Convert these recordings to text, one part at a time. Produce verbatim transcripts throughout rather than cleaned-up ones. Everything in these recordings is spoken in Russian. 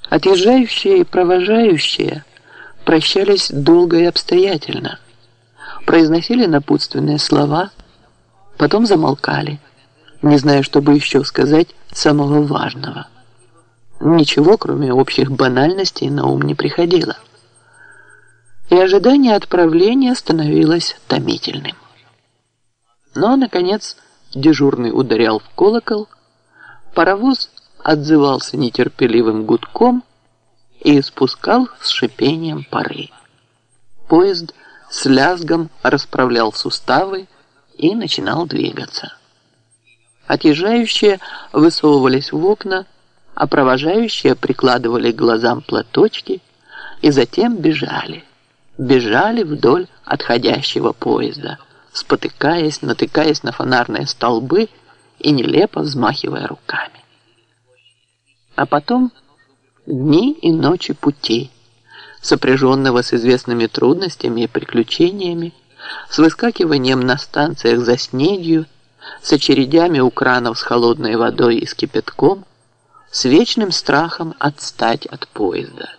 Отъезжающие и провожающие прощались долго и обстоятельно, произносили напутственные слова, потом замолкали, не зная, что бы еще сказать самого важного. Ничего, кроме общих банальностей, на ум не приходило. И ожидание отправления становилось томительным. Но, наконец, дежурный ударял в колокол, паровоз отзывался нетерпеливым гудком и испускал с шипением пары. Поезд с лязгом расправлял суставы и начинал двигаться. Отъезжающие высовывались в окна, а провожающие прикладывали к глазам платочки и затем бежали. Бежали вдоль отходящего поезда, спотыкаясь, натыкаясь на фонарные столбы и нелепо взмахивая руками. А потом дни и ночи пути, сопряженного с известными трудностями и приключениями, с выскакиванием на станциях за снедью, с очередями у кранов с холодной водой и с кипятком, с вечным страхом отстать от поезда.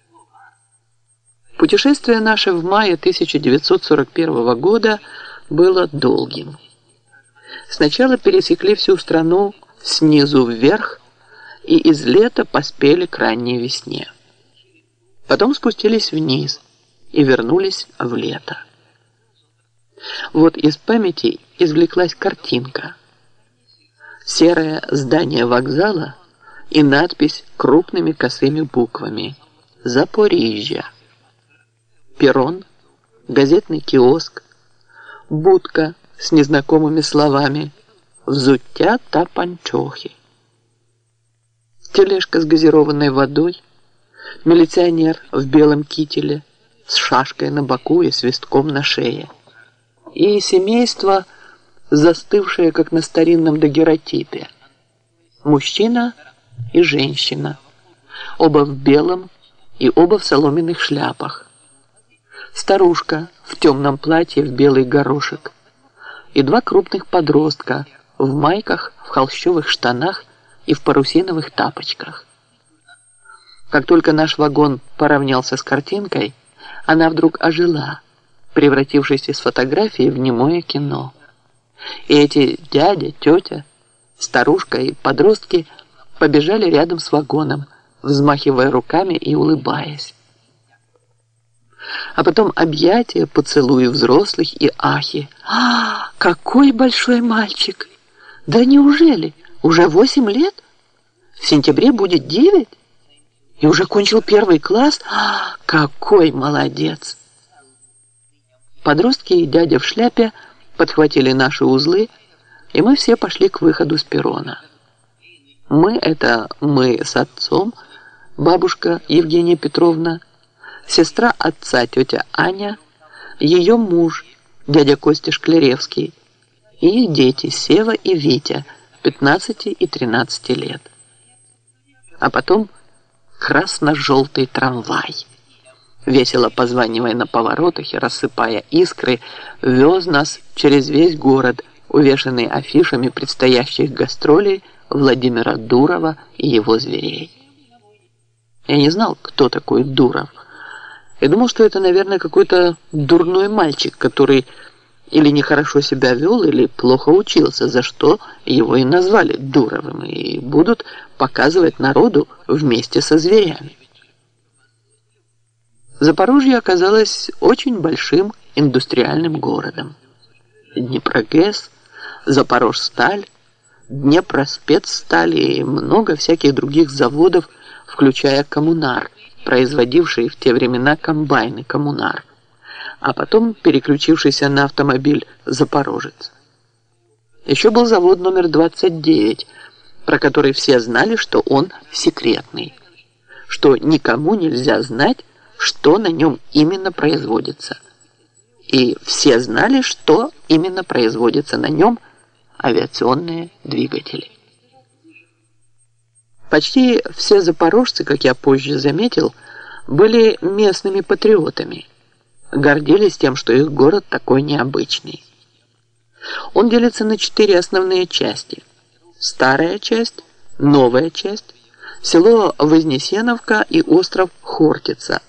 Путешествие наше в мае тысяча девятьсот сорок первого года было долгим. Сначала пересекли всю страну снизу вверх и из лета поспели к ранней весне. Потом спустились вниз и вернулись в лето. Вот из памяти извлеклась картинка. Серое здание вокзала и надпись крупными косыми буквами «Запорижье». Перрон, газетный киоск, будка с незнакомыми словами «Взуття та панчохи». Тележка с газированной водой, милиционер в белом кителе с шашкой на боку и свистком на шее. И семейство, застывшее, как на старинном дагеротипе. Мужчина и женщина, оба в белом и оба в соломенных шляпах. Старушка в темном платье в белый горошек и два крупных подростка в майках, в холщовых штанах и в парусиновых тапочках. Как только наш вагон поравнялся с картинкой, она вдруг ожила, превратившись из фотографии в немое кино. И эти дядя, тетя, старушка и подростки побежали рядом с вагоном, взмахивая руками и улыбаясь. А потом объятия, поцелуи взрослых и ахи. «А, какой большой мальчик! Да неужели? Уже восемь лет? В сентябре будет девять? И уже кончил первый класс? А, какой молодец!» Подростки и дядя в шляпе подхватили наши узлы, и мы все пошли к выходу с перрона. Мы — это мы с отцом, бабушка Евгения Петровна, сестра отца тетя Аня, ее муж, дядя Костя Шкляревский, и их дети Сева и Витя, пятнадцати и тринадцати лет. А потом красно-желтый трамвай, весело позванивая на поворотах и рассыпая искры, вез нас через весь город, увешанный афишами предстоящих гастролей Владимира Дурова и его зверей. Я не знал, кто такой Дуров. Я думал, что это, наверное, какой-то дурной мальчик, который или нехорошо себя вел, или плохо учился, за что его и назвали Дуровым, и будут показывать народу вместе со зверями. Запорожье оказалось очень большим индустриальным городом. Днепрогэс, Запорожсталь, Днепроспецсталь и много всяких других заводов, включая Коммунар, производивший в те времена комбайны «Коммунар», а потом переключившийся на автомобиль «Запорожец». Еще был завод номер двадцать девять, про который все знали, что он секретный, что никому нельзя знать, что на нем именно производится. И все знали, что именно производится на нем: авиационные двигатели. Почти все запорожцы, как я позже заметил, были местными патриотами, гордились тем, что их город такой необычный. Он делится на четыре основные части: старая часть, новая часть, село Вознесеновка и остров Хортица.